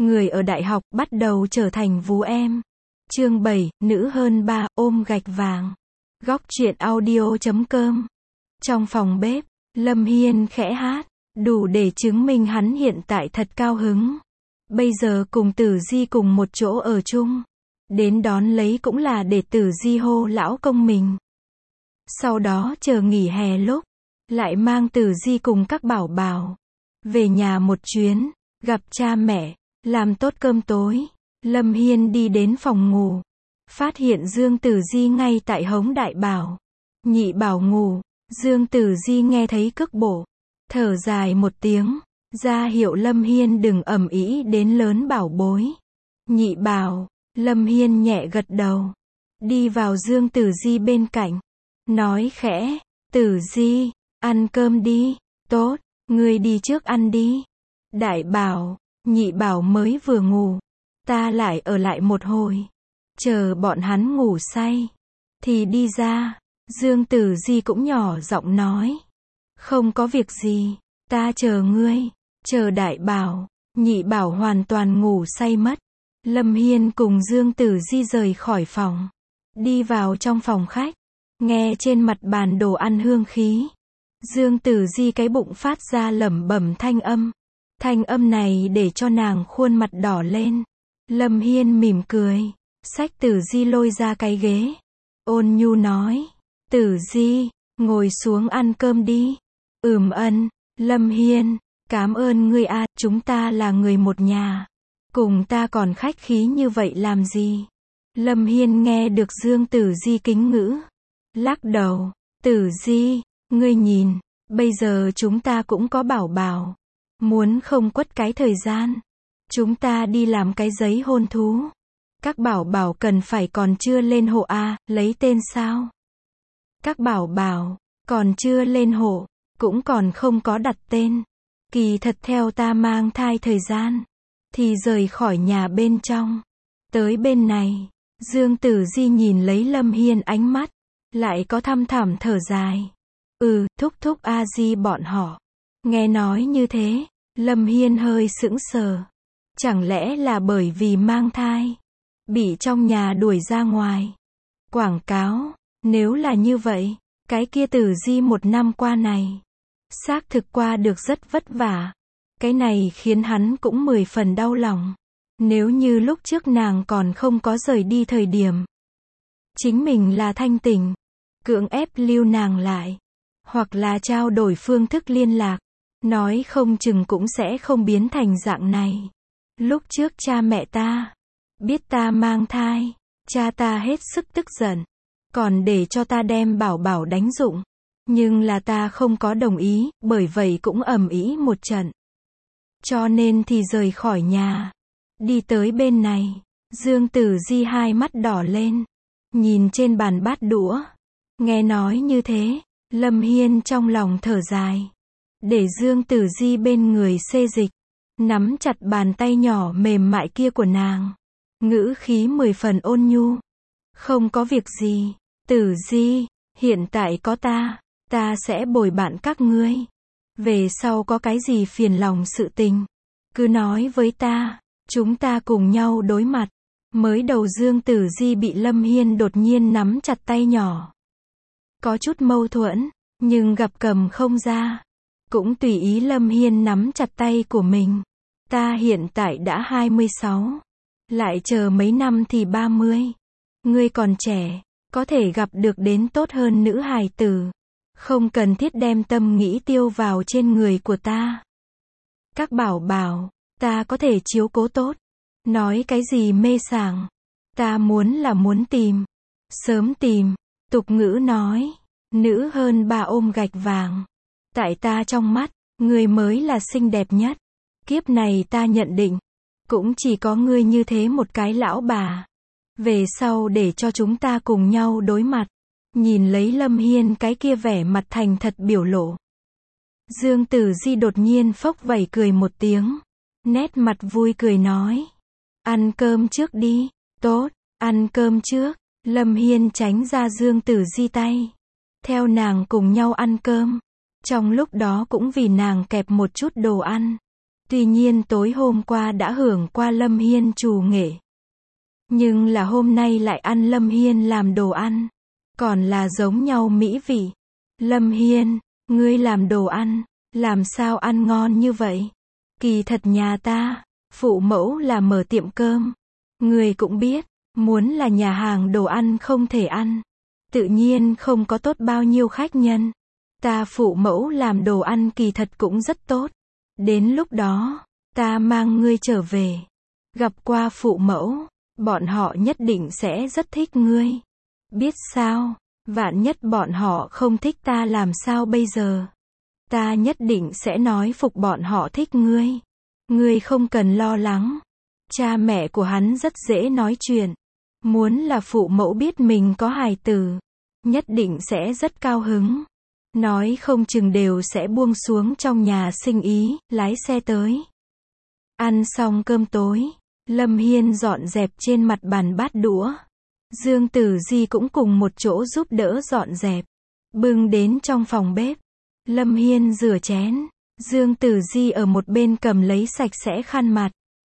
người ở đại học bắt đầu trở thành vú em. Chương 7, nữ hơn 3, ôm gạch vàng. Góc truyện audio.com. Trong phòng bếp, Lâm Hiên khẽ hát, đủ để chứng minh hắn hiện tại thật cao hứng. Bây giờ cùng Tử Di cùng một chỗ ở chung. Đến đón lấy cũng là để Tử Di hô lão công mình. Sau đó chờ nghỉ hè lúc, lại mang Tử Di cùng các bảo bảo về nhà một chuyến, gặp cha mẹ, làm tốt cơm tối. Lâm Hiên đi đến phòng ngủ, phát hiện Dương Tử Di ngay tại hống đại bảo. Nhị bảo ngủ, Dương Tử Di nghe thấy cước bộ, thở dài một tiếng, ra hiệu Lâm Hiên đừng ầm ĩ đến lớn bảo bối. Nhị bảo, Lâm Hiên nhẹ gật đầu, đi vào Dương Tử Di bên cạnh, nói khẽ, Tử Di, ăn cơm đi. Tốt, ngươi đi trước ăn đi. Đại bảo, nhị bảo mới vừa ngủ, ta lại ở lại một hồi, chờ bọn hắn ngủ say thì đi ra. Dương Tử Di cũng nhỏ giọng nói, không có việc gì, ta chờ ngươi. Chờ đại bảo, nhị bảo hoàn toàn ngủ say mất. Lâm Hiên cùng Dương Tử Di rời khỏi phòng, đi vào trong phòng khách, nghe trên mặt bàn đồ ăn hương khí. Dương Tử Di cái bụng phát ra lẩm bẩm thanh âm. Thanh âm này để cho nàng khuôn mặt đỏ lên. Lâm Hiên mỉm cười, xách Tử Di lôi ra cái ghế, ôn nhu nói, Tử Di, ngồi xuống ăn cơm đi. Ân, Lâm Hiên, cảm ơn ngươi a, chúng ta là người một nhà, cùng ta còn khách khí như vậy làm gì? Lâm Hiên nghe được Dương Tử Di kính ngữ, lắc đầu, Tử Di, ngươi nhìn, bây giờ chúng ta cũng có bảo bảo, muốn không quất cái thời gian, chúng ta đi làm cái giấy hôn thú. Các bảo bảo cần phải còn chưa lên hộ a, lấy tên sao? Các bảo bảo, còn chưa lên hộ, cũng còn không có đặt tên. Kỳ thật theo ta mang thai thời gian, thì rời khỏi nhà bên trong, tới bên này. Dương Tử Di nhìn lấy Lâm Hiên ánh mắt, lại có thăm thẳm thở dài. Thúc thúc a di bọn họ. Nghe nói như thế, Lâm Hiên hơi sững sờ. Chẳng lẽ là bởi vì mang thai, bị trong nhà đuổi ra ngoài? Quảng cáo, nếu là như vậy, cái kia Tử Di một năm qua này, xác thực qua được rất vất vả. Cái này khiến hắn cũng 10 phần đau lòng. Nếu như lúc trước nàng còn không có rời đi thời điểm, chính mình là thanh tỉnh, cưỡng ép lưu nàng lại, hoặc là trao đổi phương thức liên lạc, nói không chừng cũng sẽ không biến thành dạng này. Lúc trước cha mẹ ta biết ta mang thai, cha ta hết sức tức giận, còn để cho ta đem bảo bảo đánh rụng. Nhưng là ta không có đồng ý, bởi vậy cũng ầm ĩ một trận. Cho nên thì rời khỏi nhà, đi tới bên này. Dương Tử Di hai mắt đỏ lên, nhìn trên bàn bát đũa. Nghe nói như thế, Lâm Hiên trong lòng thở dài, để Dương Tử Di bên người xê dịch, nắm chặt bàn tay nhỏ mềm mại kia của nàng, ngữ khí 10 phần ôn nhu. Không có việc gì, Tử Di, hiện tại có ta sẽ bồi bạn các ngươi. Về sau có cái gì phiền lòng sự tình, cứ nói với ta, chúng ta cùng nhau đối mặt. Mới đầu Dương Tử Di bị Lâm Hiên đột nhiên nắm chặt tay nhỏ, có chút mâu thuẫn, nhưng gặp cầm không ra, cũng tùy ý Lâm Hiên nắm chặt tay của mình. Ta hiện tại đã 26, lại chờ mấy năm thì 30. Ngươi còn trẻ, có thể gặp được đến tốt hơn nữ hài tử, không cần thiết đem tâm nghĩ tiêu vào trên người của ta. Các bảo bảo, ta có thể chiếu cố tốt. Nói cái gì mê sảng, ta muốn là muốn tìm, sớm tìm. Tục ngữ nói, nữ hơn 3 ôm gạch vàng. Tại ta trong mắt, ngươi mới là xinh đẹp nhất. Kiếp này ta nhận định, cũng chỉ có ngươi như thế một cái lão bà. Về sau để cho chúng ta cùng nhau đối mặt. Nhìn lấy Lâm Hiên cái kia vẻ mặt thành thật biểu lộ, Dương Tử Di đột nhiên phốc vẩy cười một tiếng, nét mặt vui cười nói, ăn cơm trước đi. Tốt, ăn cơm trước. Lâm Hiên tránh ra Dương Tử Di tay, theo nàng cùng nhau ăn cơm. Trong lúc đó cũng vì nàng kẹp một chút đồ ăn, Tuy nhiên tối hôm qua đã hưởng qua Lâm Hiên trù nghệ. Nhưng là hôm nay lại ăn Lâm Hiên làm đồ ăn. Còn là giống nhau mỹ vị. Lâm Hiên, ngươi làm đồ ăn, làm sao ăn ngon như vậy? Kỳ thật nhà ta, phụ mẫu là mở tiệm cơm. Ngươi cũng biết, muốn là nhà hàng đồ ăn không thể ăn. Tự nhiên không có tốt bao nhiêu khách nhân. Ta phụ mẫu làm đồ ăn kỳ thật cũng rất tốt. Đến lúc đó, ta mang ngươi trở về. Gặp qua phụ mẫu, bọn họ nhất định sẽ rất thích ngươi. Biết sao, vạn nhất bọn họ không thích ta làm sao bây giờ? Ta nhất định sẽ nói phục bọn họ thích ngươi. Ngươi không cần lo lắng. Cha mẹ của hắn rất dễ nói chuyện. Muốn là phụ mẫu biết mình có hài tử, nhất định sẽ rất cao hứng. Nói không chừng đều sẽ buông xuống trong nhà sinh ý, lái xe tới. Ăn xong cơm tối, Lâm Hiên dọn dẹp trên mặt bàn bát đũa. Dương Tử Di cũng cùng một chỗ giúp đỡ dọn dẹp. Bưng đến trong phòng bếp. Lâm Hiên rửa chén. Dương Tử Di ở một bên cầm lấy sạch sẽ khăn mặt.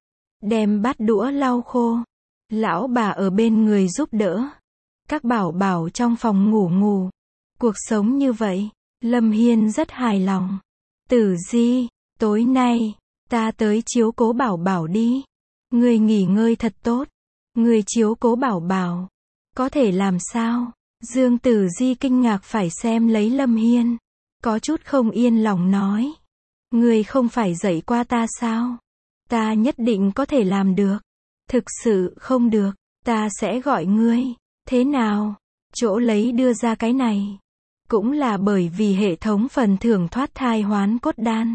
Đem bát đũa lau khô. Lão bà ở bên người giúp đỡ. Các bảo bảo trong phòng ngủ. Cuộc sống như vậy, Lâm Hiên rất hài lòng. Tử Di, tối nay, ta tới chiếu cố bảo bảo đi. Ngươi nghỉ ngơi thật tốt. Ngươi chiếu cố bảo bảo. Có thể làm sao? Dương Tử Di kinh ngạc phải xem lấy Lâm Hiên. Có chút không yên lòng nói. Ngươi không phải dạy qua ta sao? Ta nhất định có thể làm được. Thực sự không được, ta sẽ gọi ngươi. Thế nào? Chỗ lấy đưa ra cái này. Cũng là bởi vì hệ thống phần thưởng thoát thai hoán cốt đan.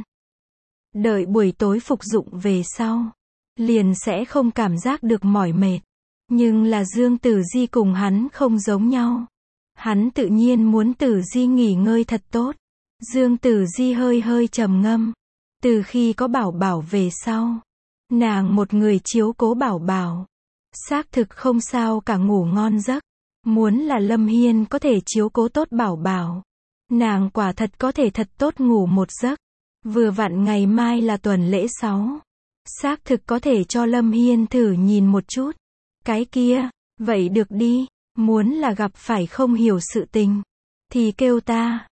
Đợi buổi tối phục dụng về sau, liền sẽ không cảm giác được mỏi mệt. Nhưng là Dương Tử Di cùng hắn không giống nhau. Hắn tự nhiên muốn Tử Di nghỉ ngơi thật tốt. Dương Tử Di hơi trầm ngâm. Từ khi có bảo bảo về sau, nàng một người chiếu cố bảo bảo. Xác thực không sao cả ngủ ngon giấc. Muốn là Lâm Hiên có thể chiếu cố tốt bảo bảo. Nàng quả thật có thể thật tốt ngủ một giấc. Vừa vặn ngày mai là tuần lễ 6. Xác thực có thể cho Lâm Hiên thử nhìn một chút. Cái kia, vậy được đi. Muốn là gặp phải không hiểu sự tình, thì kêu ta.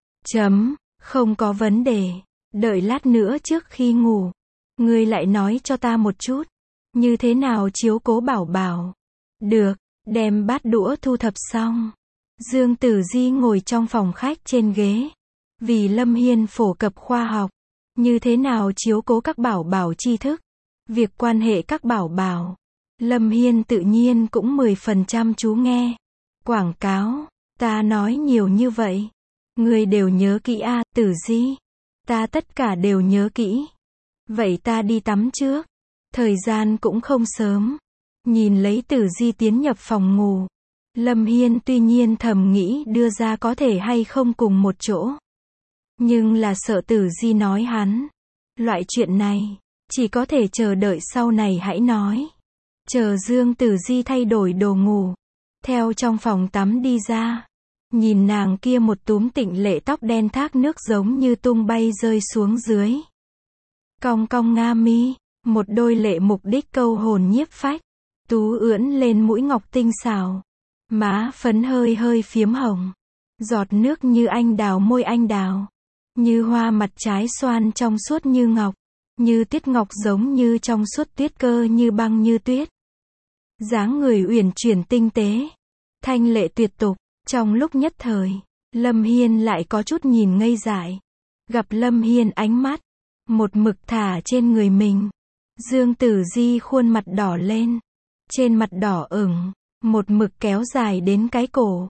Không có vấn đề. Đợi lát nữa trước khi ngủ, ngươi lại nói cho ta một chút. Như thế nào chiếu cố bảo bảo. Được, đem bát đũa thu thập xong. Dương Tử Di ngồi trong phòng khách trên ghế. Vì Lâm Hiên phổ cập khoa học. Như thế nào chiếu cố các bảo bảo tri thức. Việc quan hệ các bảo bảo. Lâm Hiên tự nhiên cũng 10% chú nghe. Quảng cáo, ta nói nhiều như vậy. Ngươi đều nhớ kỹ à, Tử Di. Ta tất cả đều nhớ kỹ. Vậy ta đi tắm trước. Thời gian cũng không sớm. Nhìn lấy Tử Di tiến nhập phòng ngủ. Lâm Hiên tuy nhiên thầm nghĩ đưa ra có thể hay không cùng một chỗ. Nhưng là sợ Tử Di nói hắn. Loại chuyện này, chỉ có thể chờ đợi sau này hãy nói. Chờ Dương Tử Di thay đổi đồ ngủ. Theo trong phòng tắm đi ra. Nhìn nàng kia một túm tịnh lệ tóc đen thác nước giống như tung bay rơi xuống dưới. Cong cong nga mi. Một đôi lệ mục đích câu hồn nhiếp phách. Tú ưỡn lên mũi ngọc tinh xảo. Má phấn hơi phiếm hồng. Giọt nước như anh đào môi anh đào. Như hoa mặt trái xoan trong suốt như ngọc. Như tiết ngọc giống như trong suốt tuyết cơ như băng như tuyết. Dáng người uyển chuyển tinh tế. Thanh lệ tuyệt tục. Trong lúc nhất thời, Lâm Hiên lại có chút nhìn ngây dại. Gặp Lâm Hiên ánh mắt. Một mực thả trên người mình. Dương Tử Di khuôn mặt đỏ lên. Trên mặt đỏ ửng. Một mực kéo dài đến cái cổ.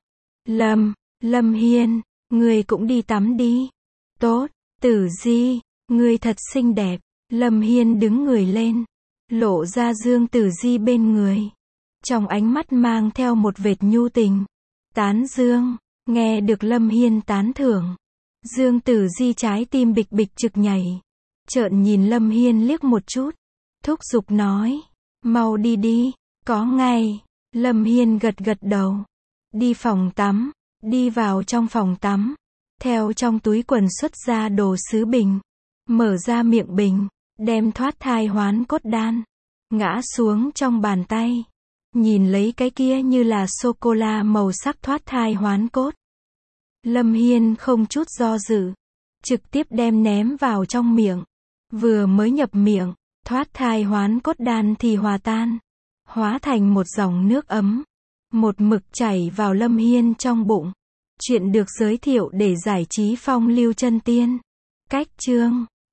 Lâm Hiên, ngươi cũng đi tắm đi. Tốt, Tử Di, ngươi thật xinh đẹp. Lâm Hiên đứng người lên. Lộ ra Dương Tử Di bên người. Trong ánh mắt mang theo một vệt nhu tình. Tán dương, nghe được Lâm Hiên tán thưởng. Dương Tử Di trái tim bịch bịch trực nhảy. Trợn nhìn Lâm Hiên liếc một chút. Thúc giục nói. Mau đi đi, có ngay. Lâm Hiên gật đầu. Đi phòng tắm. Đi vào trong phòng tắm. Theo trong túi quần xuất ra đồ sứ bình. Mở ra miệng bình. đem thoát thai hoán cốt đan, ngã xuống trong bàn tay. Nhìn lấy cái kia như là sô-cô-la màu sắc thoát thai hoán cốt. Lâm Hiên không chút do dự, trực tiếp đem ném vào trong miệng. Vừa mới nhập miệng, thoát thai hoán cốt đan thì hòa tan, hóa thành một dòng nước ấm, một mực chảy vào Lâm Hiên trong bụng. Chuyện được giới thiệu để giải trí phong lưu chân tiên. Cách chương